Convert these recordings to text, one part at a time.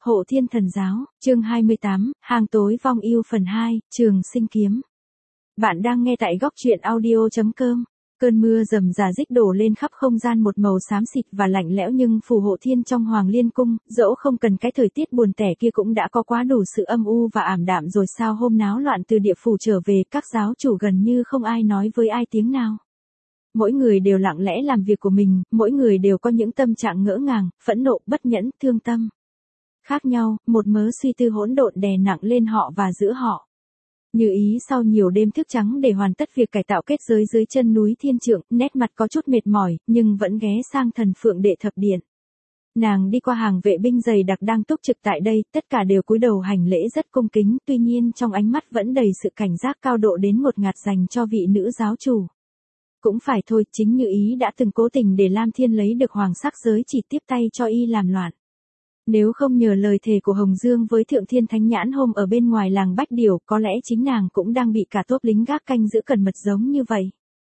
Hộ Thiên Thần Giáo, chương 28, Hang tối vong yêu phần 2, Trường Sinh Kiếm. Bạn đang nghe tại góc truyện audio.com. Cơn mưa rầm rà rích đổ lên khắp không gian một màu xám xịt và lạnh lẽo, nhưng phù hộ thiên trong Hoàng Liên Cung, dẫu không cần cái thời tiết buồn tẻ kia cũng đã có quá đủ sự âm u và ảm đạm rồi. Sao hôm náo loạn từ địa phủ trở về, các giáo chủ gần như không ai nói với ai tiếng nào. Mỗi người đều lặng lẽ làm việc của mình, mỗi người đều có những tâm trạng ngỡ ngàng, phẫn nộ, bất nhẫn, thương tâm khác nhau, một mớ suy tư hỗn độn đè nặng lên họ và giữa họ. Như Ý sau nhiều đêm thức trắng để hoàn tất việc cải tạo kết giới dưới chân núi Thiên Trượng, nét mặt có chút mệt mỏi, nhưng vẫn ghé sang Thần Phượng Đệ Thập Điện. Nàng đi qua hàng vệ binh dày đặc đang túc trực tại đây, tất cả đều cúi đầu hành lễ rất cung kính, tuy nhiên trong ánh mắt vẫn đầy sự cảnh giác cao độ đến ngột ngạt dành cho vị nữ giáo chủ. Cũng phải thôi, chính Như Ý đã từng cố tình để Lam Thiên lấy được hoàng sắc giới chỉ tiếp tay cho y làm loạn. Nếu không nhờ lời thề của Hồng Dương với Thượng Thiên Thánh Nhãn hôm ở bên ngoài làng Bách Điểu, có lẽ chính nàng cũng đang bị cả tốp lính gác canh giữ cẩn mật giống như vậy.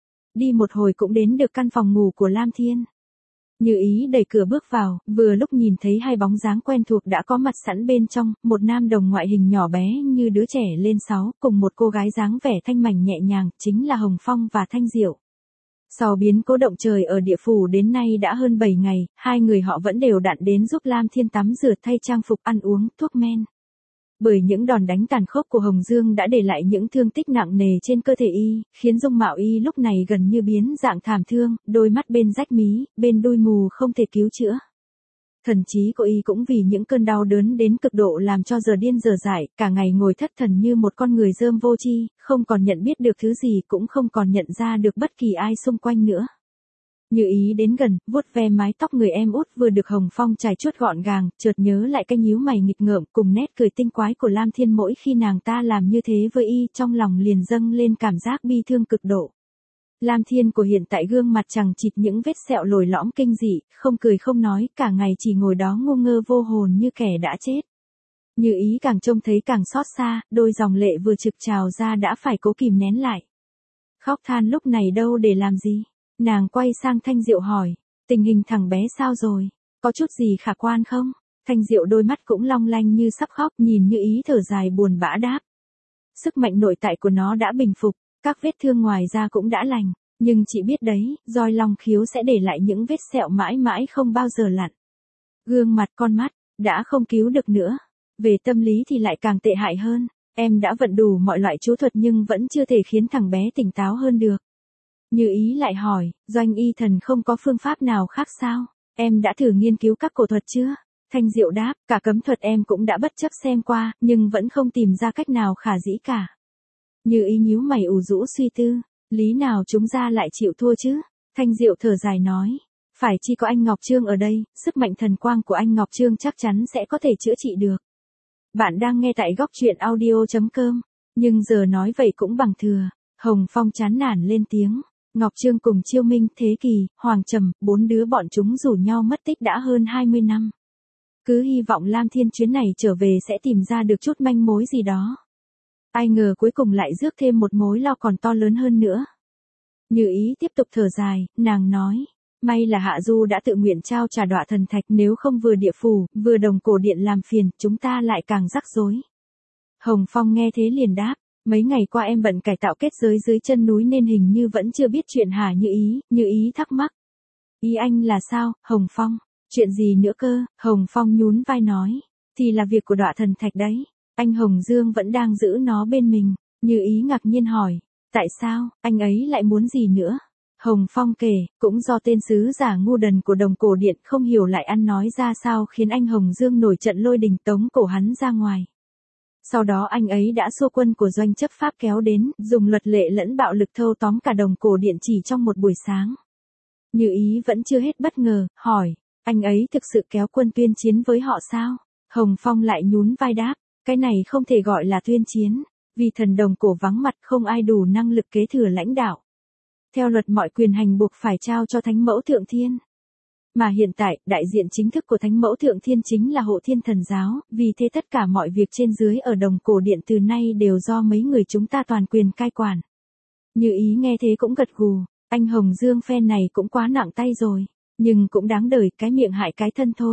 Đi một hồi cũng đến được căn phòng ngủ của Lam Thiên. Như Ý đẩy cửa bước vào, vừa lúc nhìn thấy hai bóng dáng quen thuộc đã có mặt sẵn bên trong, một nam đồng ngoại hình nhỏ bé như đứa trẻ lên 6, cùng một cô gái dáng vẻ thanh mảnh nhẹ nhàng, chính là Hồng Phong và Thanh Diệu. Sau biến cố động trời ở địa phủ đến nay đã hơn 7 ngày, hai người họ vẫn đều đặn đến giúp Lam Thiên tắm rửa, thay trang phục, ăn uống, thuốc men. Bởi những đòn đánh tàn khốc của Hồng Dương đã để lại những thương tích nặng nề trên cơ thể y, khiến dung mạo y lúc này gần như biến dạng thảm thương, đôi mắt bên rách mí, bên đuôi mù không thể cứu chữa. Thần trí của y cũng vì những cơn đau đớn đến cực độ làm cho giờ điên giờ dại, cả ngày ngồi thất thần như một con người rơm vô tri, không còn nhận biết được thứ gì, cũng không còn nhận ra được bất kỳ ai xung quanh nữa. Như Ý đến gần, vuốt ve mái tóc người em út vừa được Hồng Phong chải chuốt gọn gàng, chợt nhớ lại cái nhíu mày nghịch ngợm cùng nét cười tinh quái của Lam Thiên mỗi khi nàng ta làm như thế với y, trong lòng liền dâng lên cảm giác bi thương cực độ. Lam Thiên của hiện tại gương mặt chằng chịt những vết sẹo lồi lõm kinh dị, không cười không nói, cả ngày chỉ ngồi đó ngu ngơ vô hồn như kẻ đã chết. Như Ý càng trông thấy càng xót xa, đôi dòng lệ vừa trực trào ra đã phải cố kìm nén lại. Khóc than lúc này đâu để làm gì. Nàng quay sang Thanh Diệu hỏi, tình hình thằng bé sao rồi, có chút gì khả quan không? Thanh Diệu đôi mắt cũng long lanh như sắp khóc, nhìn Như Ý thở dài buồn bã đáp. Sức mạnh nội tại của nó đã bình phục, các vết thương ngoài da cũng đã lành, nhưng chị biết đấy, roi long khiếu sẽ để lại những vết sẹo mãi mãi không bao giờ lặn. Gương mặt con mắt, đã không cứu được nữa. Về tâm lý thì lại càng tệ hại hơn, em đã vận đủ mọi loại chú thuật nhưng vẫn chưa thể khiến thằng bé tỉnh táo hơn được. Như Ý lại hỏi, Doanh y thần không có phương pháp nào khác sao? Em đã thử nghiên cứu các cổ thuật chưa? Thanh Diệu đáp, cả cấm thuật em cũng đã bất chấp xem qua, nhưng vẫn không tìm ra cách nào khả dĩ cả. Như Ý nhíu mày ủ rũ suy tư, lý nào chúng ra lại chịu thua chứ? Thanh Diệu thở dài nói, phải chi có anh Ngọc Trương ở đây, sức mạnh thần quang của anh Ngọc Trương chắc chắn sẽ có thể chữa trị được. Bạn đang nghe tại góc truyện audio.com, nhưng giờ nói vậy cũng bằng thừa. Hồng Phong chán nản lên tiếng. Ngọc Trương cùng Chiêu Minh, Thế Kỳ, Hoàng Trầm, 4 đứa bọn chúng rủ nhau mất tích đã hơn 20 năm. Cứ hy vọng Lam Thiên chuyến này trở về sẽ tìm ra được chút manh mối gì đó. Ai ngờ cuối cùng lại rước thêm một mối lo còn to lớn hơn nữa. Như Ý tiếp tục thở dài, nàng nói, may là Hạ Du đã tự nguyện trao trả Đọa Thần Thạch, nếu không vừa địa phủ, vừa Đồng Cổ Điện làm phiền, chúng ta lại càng rắc rối. Hồng Phong nghe thế liền đáp. Mấy ngày qua em bận cải tạo kết giới dưới chân núi nên hình như vẫn chưa biết chuyện hả? Như Ý thắc mắc. Ý anh là sao, Hồng Phong? Chuyện gì nữa cơ? Hồng Phong nhún vai nói. Thì là việc của Đọa Thần Thạch đấy. Anh Hồng Dương vẫn đang giữ nó bên mình. Như Ý ngạc nhiên hỏi. Tại sao, anh ấy lại muốn gì nữa? Hồng Phong kể, cũng do tên sứ giả ngu đần của Đồng Cổ Điện không hiểu lại ăn nói ra sao khiến anh Hồng Dương nổi trận lôi đình tống cổ hắn ra ngoài. Sau đó anh ấy đã xua quân của Doanh chấp pháp kéo đến, dùng luật lệ lẫn bạo lực thâu tóm cả Đồng Cổ Điện chỉ trong một buổi sáng. Như Ý vẫn chưa hết bất ngờ, hỏi, anh ấy thực sự kéo quân tuyên chiến với họ sao? Hồng Phong lại nhún vai đáp, cái này không thể gọi là tuyên chiến, vì thần Đồng Cổ vắng mặt không ai đủ năng lực kế thừa lãnh đạo. Theo luật mọi quyền hành buộc phải trao cho Thánh Mẫu Thượng Thiên. Mà hiện tại, đại diện chính thức của Thánh Mẫu Thượng Thiên chính là Hộ Thiên Thần Giáo, vì thế tất cả mọi việc trên dưới ở Đồng Cổ Điện từ nay đều do mấy người chúng ta toàn quyền cai quản. Như Ý nghe thế cũng gật gù, anh Hồng Dương phen này cũng quá nặng tay rồi, nhưng cũng đáng đời, cái miệng hại cái thân thôi.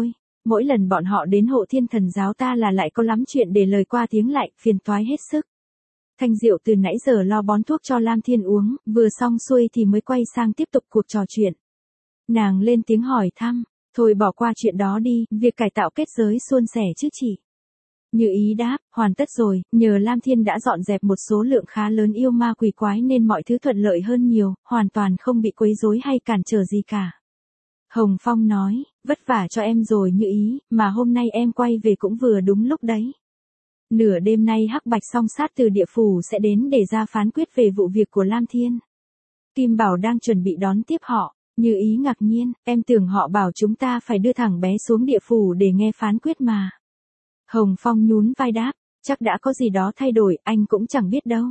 Mỗi lần bọn họ đến Hộ Thiên Thần giáo ta là lại có lắm chuyện để lời qua tiếng lại, phiền toái hết sức. Thanh Diệu từ nãy giờ lo bón thuốc cho Lam Thiên uống, vừa xong xuôi thì mới quay sang tiếp tục cuộc trò chuyện. Nàng lên tiếng hỏi thăm, thôi bỏ qua chuyện đó đi, việc cải tạo kết giới suôn sẻ chứ chị. Như ý đáp, hoàn tất rồi, nhờ Lam Thiên đã dọn dẹp một số lượng khá lớn yêu ma quỷ quái nên mọi thứ thuận lợi hơn nhiều, hoàn toàn không bị quấy rối hay cản trở gì cả. Hồng Phong nói, vất vả cho em rồi Như ý, mà hôm nay em quay về cũng vừa đúng lúc đấy. Nửa đêm nay Hắc Bạch song sát từ địa phủ sẽ đến để ra phán quyết về vụ việc của Lam Thiên. Kim Bảo đang chuẩn bị đón tiếp họ, Như ý ngạc nhiên, em tưởng họ bảo chúng ta phải đưa thằng bé xuống địa phủ để nghe phán quyết mà. Hồng Phong nhún vai đáp, chắc đã có gì đó thay đổi, anh cũng chẳng biết đâu.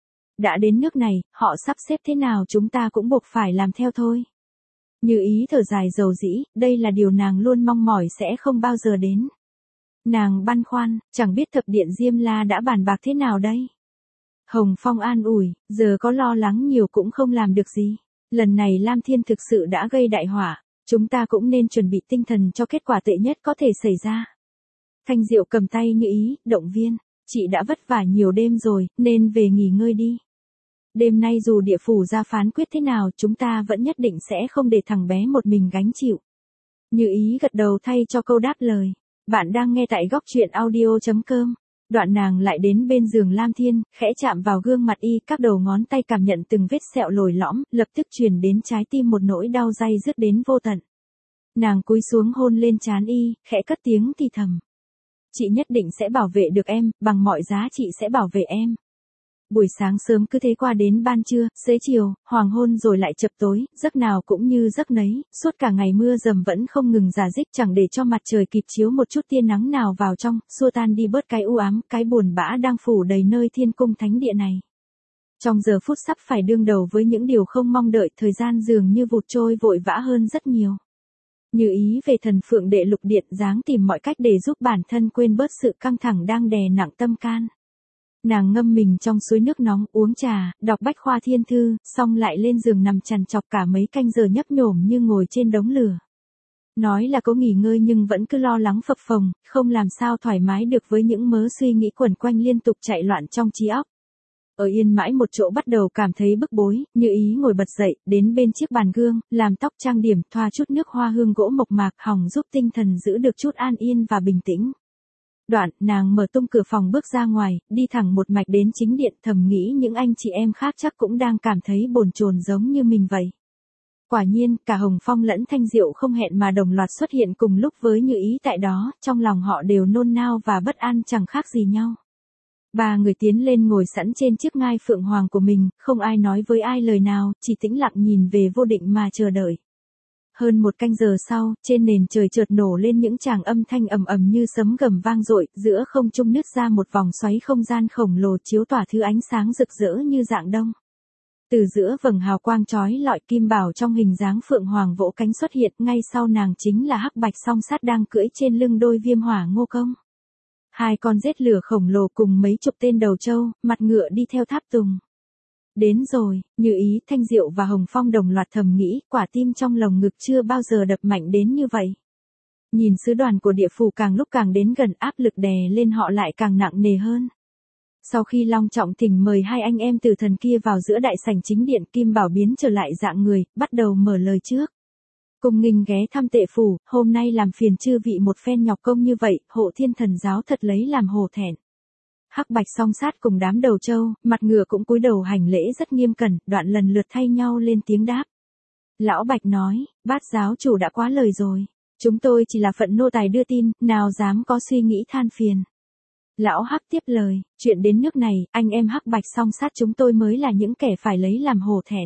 Đã đến nước này, họ sắp xếp thế nào chúng ta cũng buộc phải làm theo thôi. Như ý thở dài dầu dĩ, đây là điều nàng luôn mong mỏi sẽ không bao giờ đến. Nàng băn khoăn, chẳng biết thập điện Diêm La đã bàn bạc thế nào đây. Hồng Phong an ủi, giờ có lo lắng nhiều cũng không làm được gì. Lần này Lam Thiên thực sự đã gây đại họa, chúng ta cũng nên chuẩn bị tinh thần cho kết quả tệ nhất có thể xảy ra. Thanh Diệu cầm tay Như ý, động viên, chị đã vất vả nhiều đêm rồi, nên về nghỉ ngơi đi. Đêm nay dù địa phủ ra phán quyết thế nào chúng ta vẫn nhất định sẽ không để thằng bé một mình gánh chịu. Như ý gật đầu thay cho câu đáp lời. Bạn đang nghe tại góc truyện audio.com. Đoạn nàng lại đến bên giường Lam Thiên, khẽ chạm vào gương mặt y, các đầu ngón tay cảm nhận từng vết sẹo lồi lõm, lập tức truyền đến trái tim một nỗi đau day dứt đến vô tận. Nàng cúi xuống hôn lên trán y, khẽ cất tiếng thì thầm. Chị nhất định sẽ bảo vệ được em, bằng mọi giá chị sẽ bảo vệ em. Buổi sáng sớm cứ thế qua đến ban trưa, xế chiều, hoàng hôn rồi lại chập tối, giấc nào cũng như giấc nấy, suốt cả ngày mưa dầm vẫn không ngừng rả rích chẳng để cho mặt trời kịp chiếu một chút tia nắng nào vào trong, xua tan đi bớt cái u ám, cái buồn bã đang phủ đầy nơi thiên cung thánh địa này. Trong giờ phút sắp phải đương đầu với những điều không mong đợi, thời gian dường như vụt trôi vội vã hơn rất nhiều. Như ý về Thần Phượng Đệ Lục Điện dáng tìm mọi cách để giúp bản thân quên bớt sự căng thẳng đang đè nặng tâm can. Nàng ngâm mình trong suối nước nóng, uống trà, đọc bách khoa thiên thư, xong lại lên giường nằm chằn chọc cả mấy canh giờ nhấp nhổm như ngồi trên đống lửa. Nói là có nghỉ ngơi nhưng vẫn cứ lo lắng phập phồng, không làm sao thoải mái được với những mớ suy nghĩ quẩn quanh liên tục chạy loạn trong trí óc. Ở yên mãi một chỗ bắt đầu cảm thấy bức bối, Như ý ngồi bật dậy, đến bên chiếc bàn gương, làm tóc trang điểm, thoa chút nước hoa hương gỗ mộc mạc hòng giúp tinh thần giữ được chút an yên và bình tĩnh. Đoạn, nàng mở tung cửa phòng bước ra ngoài, đi thẳng một mạch đến chính điện, thầm nghĩ những anh chị em khác chắc cũng đang cảm thấy bồn chồn giống như mình vậy. Quả nhiên, cả Hồng Phong lẫn Thanh Diệu không hẹn mà đồng loạt xuất hiện cùng lúc với Như ý tại đó, trong lòng họ đều nôn nao và bất an chẳng khác gì nhau. Ba người tiến lên ngồi sẵn trên chiếc ngai phượng hoàng của mình, không ai nói với ai lời nào, chỉ tĩnh lặng nhìn về vô định mà chờ đợi. Hơn một canh giờ sau, trên nền trời chợt nổ lên những tràng âm thanh ầm ầm như sấm gầm vang dội, giữa không trung nứt ra một vòng xoáy không gian khổng lồ chiếu tỏa thứ ánh sáng rực rỡ như rạng đông. Từ giữa vầng hào quang chói lọi, Kim Bảo trong hình dáng phượng hoàng vỗ cánh xuất hiện, ngay sau nàng chính là Hắc Bạch song sát đang cưỡi trên lưng đôi Viêm Hỏa Ngô Công. Hai con rết lửa khổng lồ cùng mấy chục tên đầu trâu, mặt ngựa đi theo tháp tùng. Đến rồi, Như ý, Thanh Diệu và Hồng Phong đồng loạt thầm nghĩ, quả tim trong lồng ngực chưa bao giờ đập mạnh đến như vậy. Nhìn sứ đoàn của địa phủ càng lúc càng đến gần, áp lực đè lên họ lại càng nặng nề hơn. Sau khi long trọng thỉnh mời hai anh em tử thần kia vào giữa đại sảnh chính điện, Kim Bảo biến trở lại dạng người, bắt đầu mở lời trước. Cung nghinh ghé thăm Tệ phủ, hôm nay làm phiền chư vị một phen nhọc công như vậy, Hộ Thiên Thần giáo thật lấy làm hổ thẹn. Hắc Bạch song sát cùng đám đầu trâu, mặt ngựa cũng cúi đầu hành lễ rất nghiêm cẩn, đoạn lần lượt thay nhau lên tiếng đáp. Lão Bạch nói, bát giáo chủ đã quá lời rồi. Chúng tôi chỉ là phận nô tài đưa tin, nào dám có suy nghĩ than phiền. Lão Hắc tiếp lời, chuyện đến nước này, anh em Hắc Bạch song sát chúng tôi mới là những kẻ phải lấy làm hổ thẹn.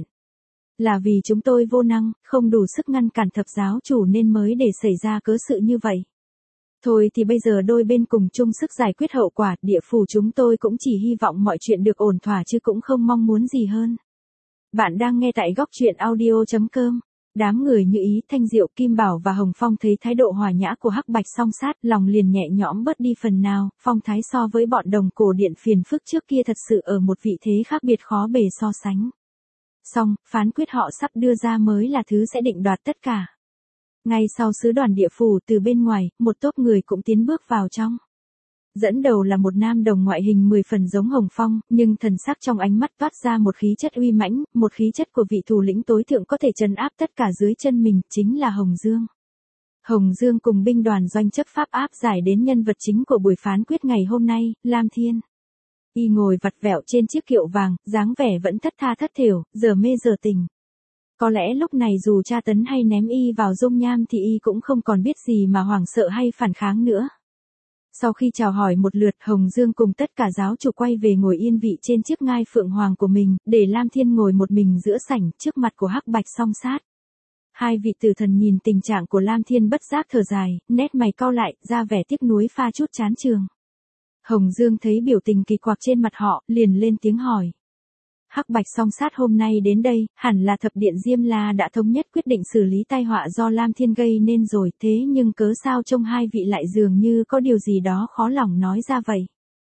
Là vì chúng tôi vô năng, không đủ sức ngăn cản thập giáo chủ nên mới để xảy ra cớ sự như vậy. Thôi thì bây giờ đôi bên cùng chung sức giải quyết hậu quả, địa phủ chúng tôi cũng chỉ hy vọng mọi chuyện được ổn thỏa chứ cũng không mong muốn gì hơn. Bạn đang nghe tại góc truyện audio.com. Đám người Như ý, Thanh Diệu, Kim Bảo và Hồng Phong thấy thái độ hòa nhã của Hắc Bạch song sát, lòng liền nhẹ nhõm bớt đi phần nào, phong thái so với bọn đồng cổ điện phiền phức trước kia thật sự ở một vị thế khác biệt khó bề so sánh. Xong, phán quyết họ sắp đưa ra mới là thứ sẽ định đoạt tất cả. Ngay sau sứ đoàn địa phủ từ bên ngoài, một tốp người cũng tiến bước vào trong. Dẫn đầu là một nam đồng ngoại hình 10 phần giống Hồng Phong, nhưng thần sắc trong ánh mắt toát ra một khí chất uy mãnh, một khí chất của vị thủ lĩnh tối thượng có thể trấn áp tất cả dưới chân mình, chính là Hồng Dương. Hồng Dương cùng binh đoàn doanh chấp pháp áp giải đến nhân vật chính của buổi phán quyết ngày hôm nay, Lam Thiên. Y ngồi vặt vẹo trên chiếc kiệu vàng, dáng vẻ vẫn thất tha thất thểu, giờ mê giờ tỉnh. Có lẽ lúc này dù tra tấn hay ném y vào dung nham thì y cũng không còn biết gì mà hoảng sợ hay phản kháng nữa. Sau khi chào hỏi một lượt, Hồng Dương cùng tất cả giáo chủ quay về ngồi yên vị trên chiếc ngai phượng hoàng của mình, để Lam Thiên ngồi một mình giữa sảnh, trước mặt của Hắc Bạch Song Sát. Hai vị tử thần nhìn tình trạng của Lam Thiên bất giác thở dài, nét mày cau lại, ra vẻ tiếc nuối pha chút chán chường. Hồng Dương thấy biểu tình kỳ quặc trên mặt họ, liền lên tiếng hỏi. Hắc Bạch Song Sát hôm nay đến đây, hẳn là thập điện Diêm La đã thống nhất quyết định xử lý tai họa do Lam Thiên gây nên rồi, thế nhưng cớ sao trông hai vị lại dường như có điều gì đó khó lòng nói ra vậy.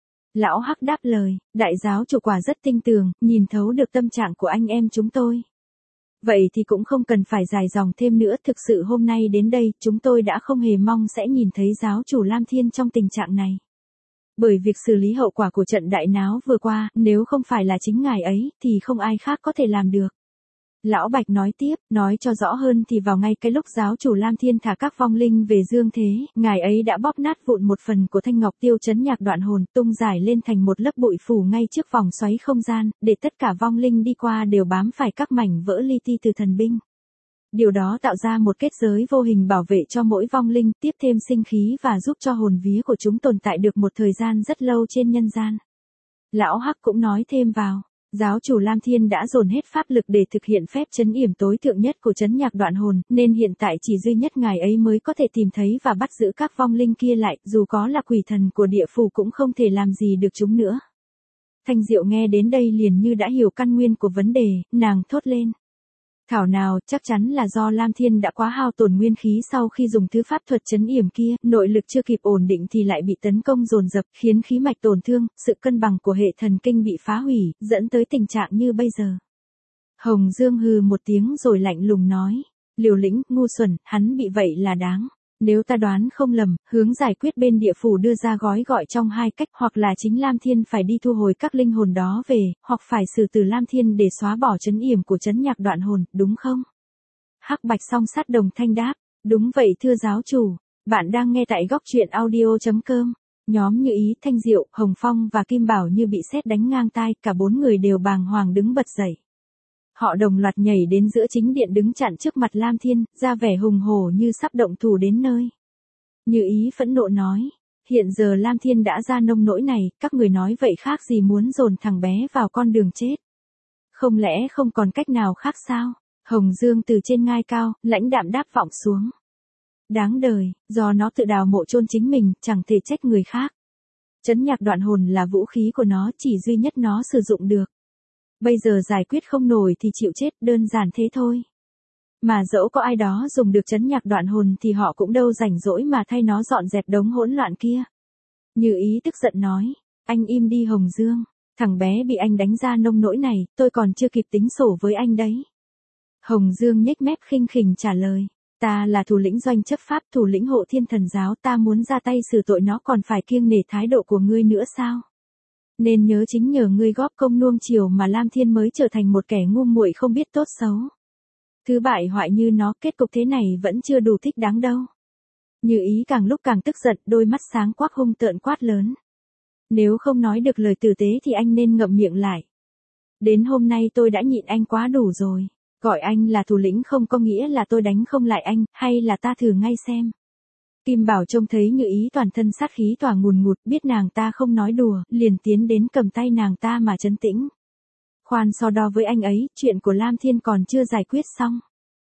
Lão Hắc đáp lời, đại giáo chủ quả rất tinh tường, nhìn thấu được tâm trạng của anh em chúng tôi. Vậy thì cũng không cần phải dài dòng thêm nữa, thực sự hôm nay đến đây, chúng tôi đã không hề mong sẽ nhìn thấy giáo chủ Lam Thiên trong tình trạng này. Bởi việc xử lý hậu quả của trận đại náo vừa qua, nếu không phải là chính ngài ấy, thì không ai khác có thể làm được. Lão Bạch nói tiếp, nói cho rõ hơn thì vào ngay cái lúc giáo chủ Lam Thiên thả các vong linh về dương thế, ngài ấy đã bóp nát vụn một phần của thanh ngọc tiêu chấn nhạc đoạn hồn, tung giải lên thành một lớp bụi phủ ngay trước vòng xoáy không gian, để tất cả vong linh đi qua đều bám phải các mảnh vỡ li ti từ thần binh. Điều đó tạo ra một kết giới vô hình bảo vệ cho mỗi vong linh, tiếp thêm sinh khí và giúp cho hồn vía của chúng tồn tại được một thời gian rất lâu trên nhân gian. Lão Hắc cũng nói thêm vào, giáo chủ Lam Thiên đã dồn hết pháp lực để thực hiện phép trấn yểm tối thượng nhất của trấn nhạc đoạn hồn, nên hiện tại chỉ duy nhất ngài ấy mới có thể tìm thấy và bắt giữ các vong linh kia lại, dù có là quỷ thần của địa phủ cũng không thể làm gì được chúng nữa. Thanh Diệu nghe đến đây liền như đã hiểu căn nguyên của vấn đề, nàng thốt lên. Thảo nào, chắc chắn là do Lam Thiên đã quá hao tổn nguyên khí sau khi dùng thứ pháp thuật trấn yểm kia, nội lực chưa kịp ổn định thì lại bị tấn công dồn dập, khiến khí mạch tổn thương, sự cân bằng của hệ thần kinh bị phá hủy, dẫn tới tình trạng như bây giờ. Hồng Dương hừ một tiếng rồi lạnh lùng nói, liều lĩnh, ngu xuẩn, hắn bị vậy là đáng. Nếu ta đoán không lầm, hướng giải quyết bên địa phủ đưa ra gói gọi trong hai cách, hoặc là chính Lam Thiên phải đi thu hồi các linh hồn đó về, hoặc phải xử tử Lam Thiên để xóa bỏ trấn yểm của trấn nhạc đoạn hồn, đúng không? Hắc Bạch Song Sát đồng thanh đáp, đúng vậy thưa giáo chủ, bạn đang nghe tại góc truyện audio.com. Nhóm Như Ý, Thanh Diệu, Hồng Phong và Kim Bảo như bị sét đánh ngang tai, cả bốn người đều bàng hoàng đứng bật dậy. Họ đồng loạt nhảy đến giữa chính điện đứng chặn trước mặt Lam Thiên, ra vẻ hùng hổ như sắp động thủ đến nơi. Như Ý phẫn nộ nói, hiện giờ Lam Thiên đã ra nông nỗi này, các người nói vậy khác gì muốn dồn thằng bé vào con đường chết. Không lẽ không còn cách nào khác sao? Hồng Dương từ trên ngai cao, lãnh đạm đáp vọng xuống. Đáng đời, do nó tự đào mộ chôn chính mình, chẳng thể trách người khác. Trấn nhạc đoạn hồn là vũ khí của nó, chỉ duy nhất nó sử dụng được. Bây giờ giải quyết không nổi thì chịu chết, đơn giản thế thôi. Mà dẫu có ai đó dùng được trấn nhạc đoạn hồn thì họ cũng đâu rảnh rỗi mà thay nó dọn dẹp đống hỗn loạn kia. Như Ý tức giận nói, anh im đi Hồng Dương, thằng bé bị anh đánh ra nông nỗi này, tôi còn chưa kịp tính sổ với anh đấy. Hồng Dương nhếch mép khinh khỉnh trả lời, ta là thủ lĩnh doanh chấp pháp, thủ lĩnh hộ thiên thần giáo, ta muốn ra tay xử tội nó còn phải kiêng nể thái độ của ngươi nữa sao? Nên nhớ chính nhờ ngươi góp công nuông chiều mà Lam Thiên mới trở thành một kẻ ngu muội không biết tốt xấu. Thứ bại hoại như nó, kết cục thế này vẫn chưa đủ thích đáng đâu. Như Ý càng lúc càng tức giận, đôi mắt sáng quắc hung tợn quát lớn. Nếu không nói được lời tử tế thì anh nên ngậm miệng lại. Đến hôm nay tôi đã nhịn anh quá đủ rồi. Gọi anh là thủ lĩnh không có nghĩa là tôi đánh không lại anh, hay là ta thử ngay xem. Kim Bảo trông thấy Như Ý toàn thân sát khí tỏa ngùn ngụt, biết nàng ta không nói đùa, liền tiến đến cầm tay nàng ta mà trấn tĩnh. Khoan so đo với anh ấy, chuyện của Lam Thiên còn chưa giải quyết xong.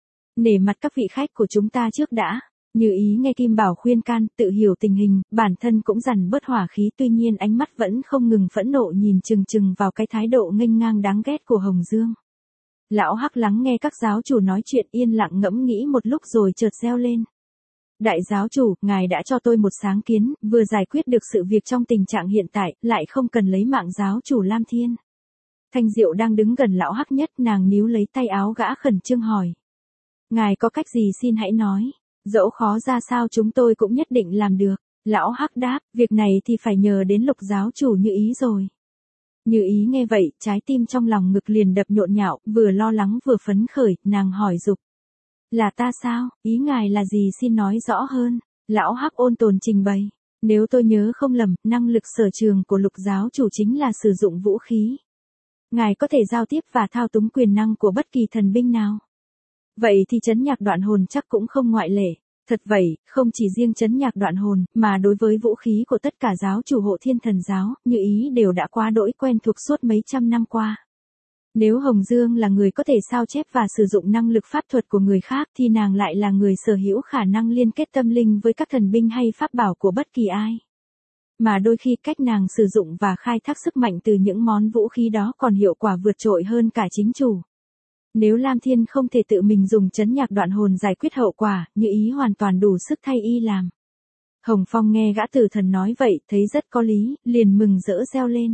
Nể mặt các vị khách của chúng ta trước đã. Như Ý nghe Kim Bảo khuyên can, tự hiểu tình hình, bản thân cũng dằn bớt hỏa khí, tuy nhiên ánh mắt vẫn không ngừng phẫn nộ nhìn chừng chừng vào cái thái độ nghênh ngang đáng ghét của Hồng Dương. Lão Hắc lắng nghe các giáo chủ nói chuyện yên lặng ngẫm nghĩ một lúc rồi chợt reo lên. Đại giáo chủ, ngài đã cho tôi một sáng kiến, vừa giải quyết được sự việc trong tình trạng hiện tại, lại không cần lấy mạng giáo chủ Lam Thiên. Thanh Diệu đang đứng gần lão Hắc nhất, nàng níu lấy tay áo gã khẩn trương hỏi. Ngài có cách gì xin hãy nói. Dẫu khó ra sao chúng tôi cũng nhất định làm được. Lão Hắc đáp, việc này thì phải nhờ đến Lục giáo chủ Như Ý rồi. Như Ý nghe vậy, trái tim trong lòng ngực liền đập nhộn nhạo, vừa lo lắng vừa phấn khởi, nàng hỏi giục. Là ta sao, ý ngài là gì xin nói rõ hơn. Lão Hắc ôn tồn trình bày. Nếu tôi nhớ không lầm, năng lực sở trường của Lục giáo chủ chính là sử dụng vũ khí. Ngài có thể giao tiếp và thao túng quyền năng của bất kỳ thần binh nào. Vậy thì trấn nhạc đoạn hồn chắc cũng không ngoại lệ. Thật vậy, không chỉ riêng trấn nhạc đoạn hồn, mà đối với vũ khí của tất cả giáo chủ Hộ Thiên Thần giáo, Như Ý đều đã quá đỗi quen thuộc suốt mấy trăm năm qua. Nếu Hồng Dương là người có thể sao chép và sử dụng năng lực pháp thuật của người khác thì nàng lại là người sở hữu khả năng liên kết tâm linh với các thần binh hay pháp bảo của bất kỳ ai. Mà đôi khi cách nàng sử dụng và khai thác sức mạnh từ những món vũ khí đó còn hiệu quả vượt trội hơn cả chính chủ. Nếu Lam Thiên không thể tự mình dùng trấn nhạc đoạn hồn giải quyết hậu quả, Như Ý hoàn toàn đủ sức thay y làm. Hồng Phong nghe gã tử thần nói vậy, thấy rất có lý, liền mừng rỡ reo lên.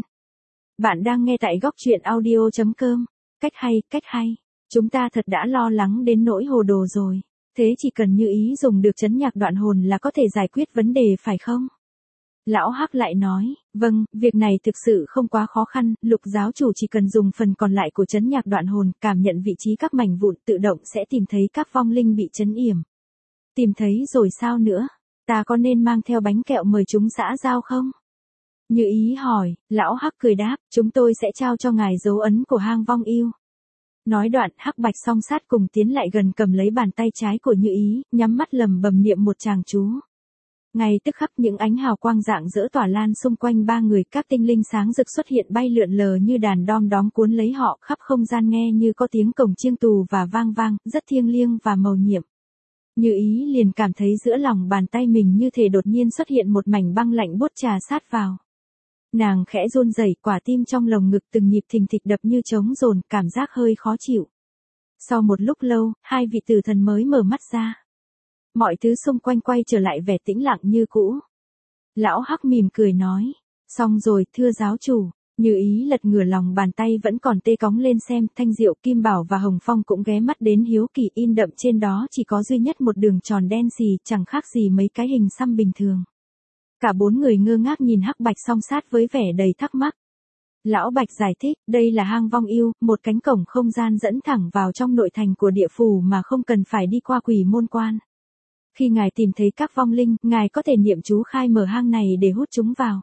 Bạn đang nghe tại góc truyện audio.com. Cách hay. Chúng ta thật đã lo lắng đến nỗi hồ đồ rồi. Thế chỉ cần Như Ý dùng được trấn nhạc đoạn hồn là có thể giải quyết vấn đề phải không? Lão Hắc lại nói, vâng, việc này thực sự không quá khó khăn, Lục giáo chủ chỉ cần dùng phần còn lại của trấn nhạc đoạn hồn, cảm nhận vị trí các mảnh vụn tự động sẽ tìm thấy các vong linh bị trấn yểm. Tìm thấy rồi sao nữa? Ta có nên mang theo bánh kẹo mời chúng xã giao không? Như Ý hỏi, Lão Hắc cười đáp, chúng tôi sẽ trao cho ngài dấu ấn của hang vong yêu. Nói đoạn, Hắc Bạch song sát cùng tiến lại gần cầm lấy bàn tay trái của Như Ý, nhắm mắt lầm bầm niệm một tràng chú. Ngay tức khắc những ánh hào quang rạng rỡ tỏa lan xung quanh ba người, các tinh linh sáng rực xuất hiện bay lượn lờ như đàn đom đóm cuốn lấy họ, khắp không gian nghe như có tiếng cồng chiêng tù và vang vang, rất thiêng liêng và mầu nhiệm. Như Ý liền cảm thấy giữa lòng bàn tay mình như thể đột nhiên xuất hiện một mảnh băng lạnh buốt trà sát vào. Nàng khẽ run rẩy, quả tim trong lồng ngực từng nhịp thình thịch đập như trống dồn, cảm giác hơi khó chịu. Sau một lúc lâu, hai vị tử thần mới mở mắt ra. Mọi thứ xung quanh quay trở lại vẻ tĩnh lặng như cũ. Lão Hắc mỉm cười nói, xong rồi, thưa giáo chủ. Như Ý lật ngửa lòng bàn tay vẫn còn tê cóng lên xem, Thanh Diệu, Kim Bảo và Hồng Phong cũng ghé mắt đến hiếu kỳ, in đậm trên đó chỉ có duy nhất một đường tròn đen xì, chẳng khác gì mấy cái hình xăm bình thường. Cả bốn người ngơ ngác nhìn Hắc Bạch song sát với vẻ đầy thắc mắc. Lão Bạch giải thích, đây là hang vong yêu, một cánh cổng không gian dẫn thẳng vào trong nội thành của địa phủ mà không cần phải đi qua quỷ môn quan. Khi ngài tìm thấy các vong linh, ngài có thể niệm chú khai mở hang này để hút chúng vào.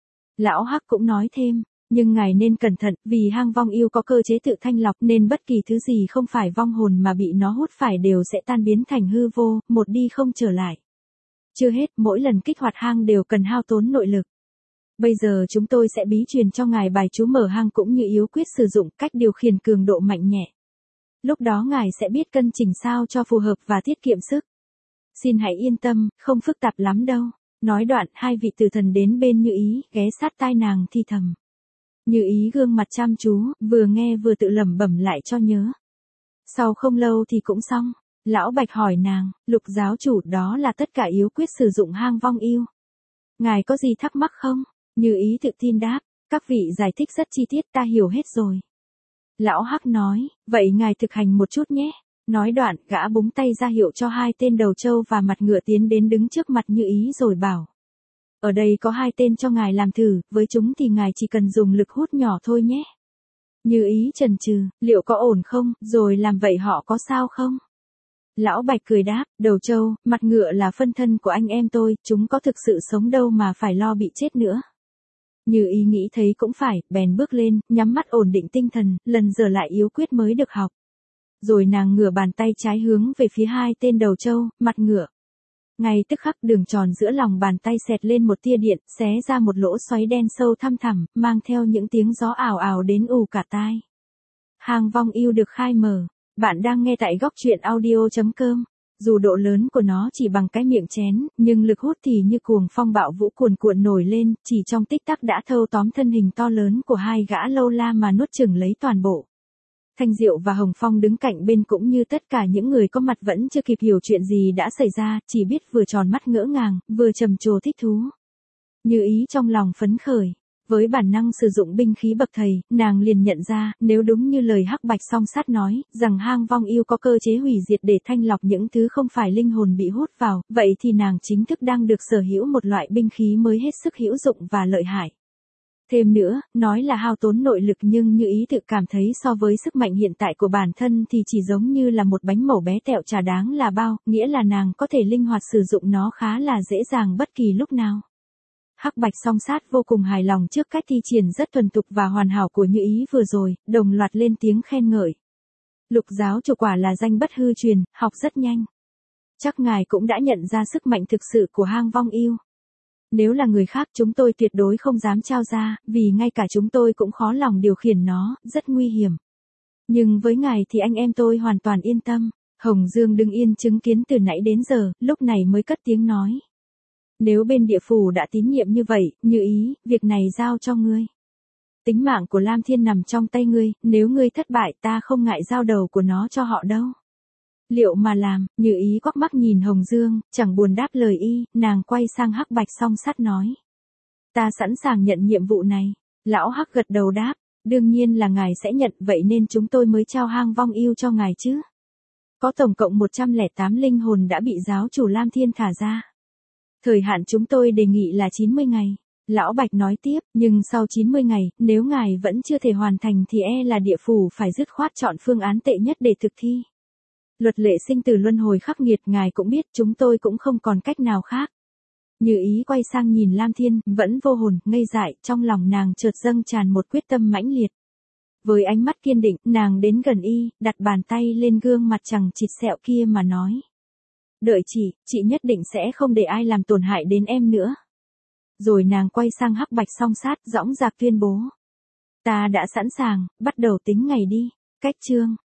Lão Hắc cũng nói thêm, nhưng ngài nên cẩn thận, vì hang vong yêu có cơ chế tự thanh lọc nên bất kỳ thứ gì không phải vong hồn mà bị nó hút phải đều sẽ tan biến thành hư vô, một đi không trở lại. Chưa hết, mỗi lần kích hoạt hang đều cần hao tốn nội lực. Bây giờ chúng tôi sẽ bí truyền cho ngài bài chú mở hang cũng như yếu quyết sử dụng cách điều khiển cường độ mạnh nhẹ. Lúc đó ngài sẽ biết cân chỉnh sao cho phù hợp và tiết kiệm sức. Xin hãy yên tâm, không phức tạp lắm đâu. Nói đoạn, hai vị tử thần đến bên Như Ý, ghé sát tai nàng thi thầm. Như Ý gương mặt chăm chú, vừa nghe vừa tự lẩm bẩm lại cho nhớ. Sau không lâu thì cũng xong. Lão Bạch hỏi nàng, Lục giáo chủ, đó là tất cả yếu quyết sử dụng hang vong yêu. Ngài có gì thắc mắc không? Như Ý tự tin đáp, các vị giải thích rất chi tiết, ta hiểu hết rồi. Lão Hắc nói, vậy ngài thực hành một chút nhé. Nói đoạn, gã búng tay ra hiệu cho hai tên đầu trâu và mặt ngựa tiến đến đứng trước mặt Như Ý rồi bảo. Ở đây có hai tên cho ngài làm thử, với chúng thì ngài chỉ cần dùng lực hút nhỏ thôi nhé. Như Ý chần chừ, liệu có ổn không, rồi làm vậy họ có sao không? Lão Bạch cười đáp, đầu trâu, mặt ngựa là phân thân của anh em tôi, chúng có thực sự sống đâu mà phải lo bị chết nữa. Như Ý nghĩ thấy cũng phải, bèn bước lên, nhắm mắt ổn định tinh thần, lần giờ lại yếu quyết mới được học. Rồi nàng ngửa bàn tay trái hướng về phía hai tên đầu trâu, mặt ngựa. Ngay tức khắc đường tròn giữa lòng bàn tay xẹt lên một tia điện, xé ra một lỗ xoáy đen sâu thăm thẳm, mang theo những tiếng gió ào ào đến ù cả tai. Hang vong yêu được khai mở. Bạn đang nghe tại góc truyện audio.com. Dù độ lớn của nó chỉ bằng cái miệng chén, nhưng lực hút thì như cuồng phong bạo vũ cuồn cuộn nổi lên, chỉ trong tích tắc đã thâu tóm thân hình to lớn của hai gã lâu la mà nuốt chửng lấy toàn bộ. Thanh Diệu và Hồng Phong đứng cạnh bên cũng như tất cả những người có mặt vẫn chưa kịp hiểu chuyện gì đã xảy ra, chỉ biết vừa tròn mắt ngỡ ngàng, vừa trầm trồ thích thú. Như Ý trong lòng phấn khởi. Với bản năng sử dụng binh khí bậc thầy, nàng liền nhận ra, nếu đúng như lời Hắc Bạch Song Sát nói, rằng hang vong yêu có cơ chế hủy diệt để thanh lọc những thứ không phải linh hồn bị hút vào, vậy thì nàng chính thức đang được sở hữu một loại binh khí mới hết sức hữu dụng và lợi hại. Thêm nữa, nói là hao tốn nội lực nhưng Như Ý tự cảm thấy so với sức mạnh hiện tại của bản thân thì chỉ giống như là một bánh mẩu bé tẹo chả đáng là bao, nghĩa là nàng có thể linh hoạt sử dụng nó khá là dễ dàng bất kỳ lúc nào. Hắc Bạch Song Sát vô cùng hài lòng trước cách thi triển rất thuần thục và hoàn hảo của Như Ý vừa rồi, đồng loạt lên tiếng khen ngợi. Lục giáo chủ quả là danh bất hư truyền, học rất nhanh. Chắc ngài cũng đã nhận ra sức mạnh thực sự của hang vong yêu. Nếu là người khác chúng tôi tuyệt đối không dám trao ra, vì ngay cả chúng tôi cũng khó lòng điều khiển nó, rất nguy hiểm. Nhưng với ngài thì anh em tôi hoàn toàn yên tâm. Hồng Dương đứng yên chứng kiến từ nãy đến giờ, lúc này mới cất tiếng nói. Nếu bên địa phủ đã tín nhiệm như vậy, Như Ý, việc này giao cho ngươi. Tính mạng của Lam Thiên nằm trong tay ngươi, nếu ngươi thất bại ta không ngại giao đầu của nó cho họ đâu. Liệu mà làm, Như Ý quắc mắt nhìn Hồng Dương, chẳng buồn đáp lời y, nàng quay sang Hắc Bạch Song Sát nói. Ta sẵn sàng nhận nhiệm vụ này. Lão Hắc gật đầu đáp, đương nhiên là ngài sẽ nhận vậy nên chúng tôi mới trao hang vong yêu cho ngài chứ. Có tổng cộng 108 linh hồn đã bị giáo chủ Lam Thiên thả ra. Thời hạn chúng tôi đề nghị là 90 ngày. Lão Bạch nói tiếp, nhưng sau 90 ngày, nếu ngài vẫn chưa thể hoàn thành thì là địa phủ phải dứt khoát chọn phương án tệ nhất để thực thi. Luật lệ sinh tử luân hồi khắc nghiệt ngài cũng biết chúng tôi cũng không còn cách nào khác. Như Ý quay sang nhìn Lam Thiên, vẫn vô hồn, ngây dại, trong lòng nàng chợt dâng tràn một quyết tâm mãnh liệt. Với ánh mắt kiên định, nàng đến gần y, đặt bàn tay lên gương mặt chằng chịt sẹo kia mà nói. Đợi chị nhất định sẽ không để ai làm tổn hại đến em nữa. Rồi nàng quay sang Hắc Bạch Song Sát, dõng dạc tuyên bố. Ta đã sẵn sàng, bắt đầu tính ngày đi. Cách chương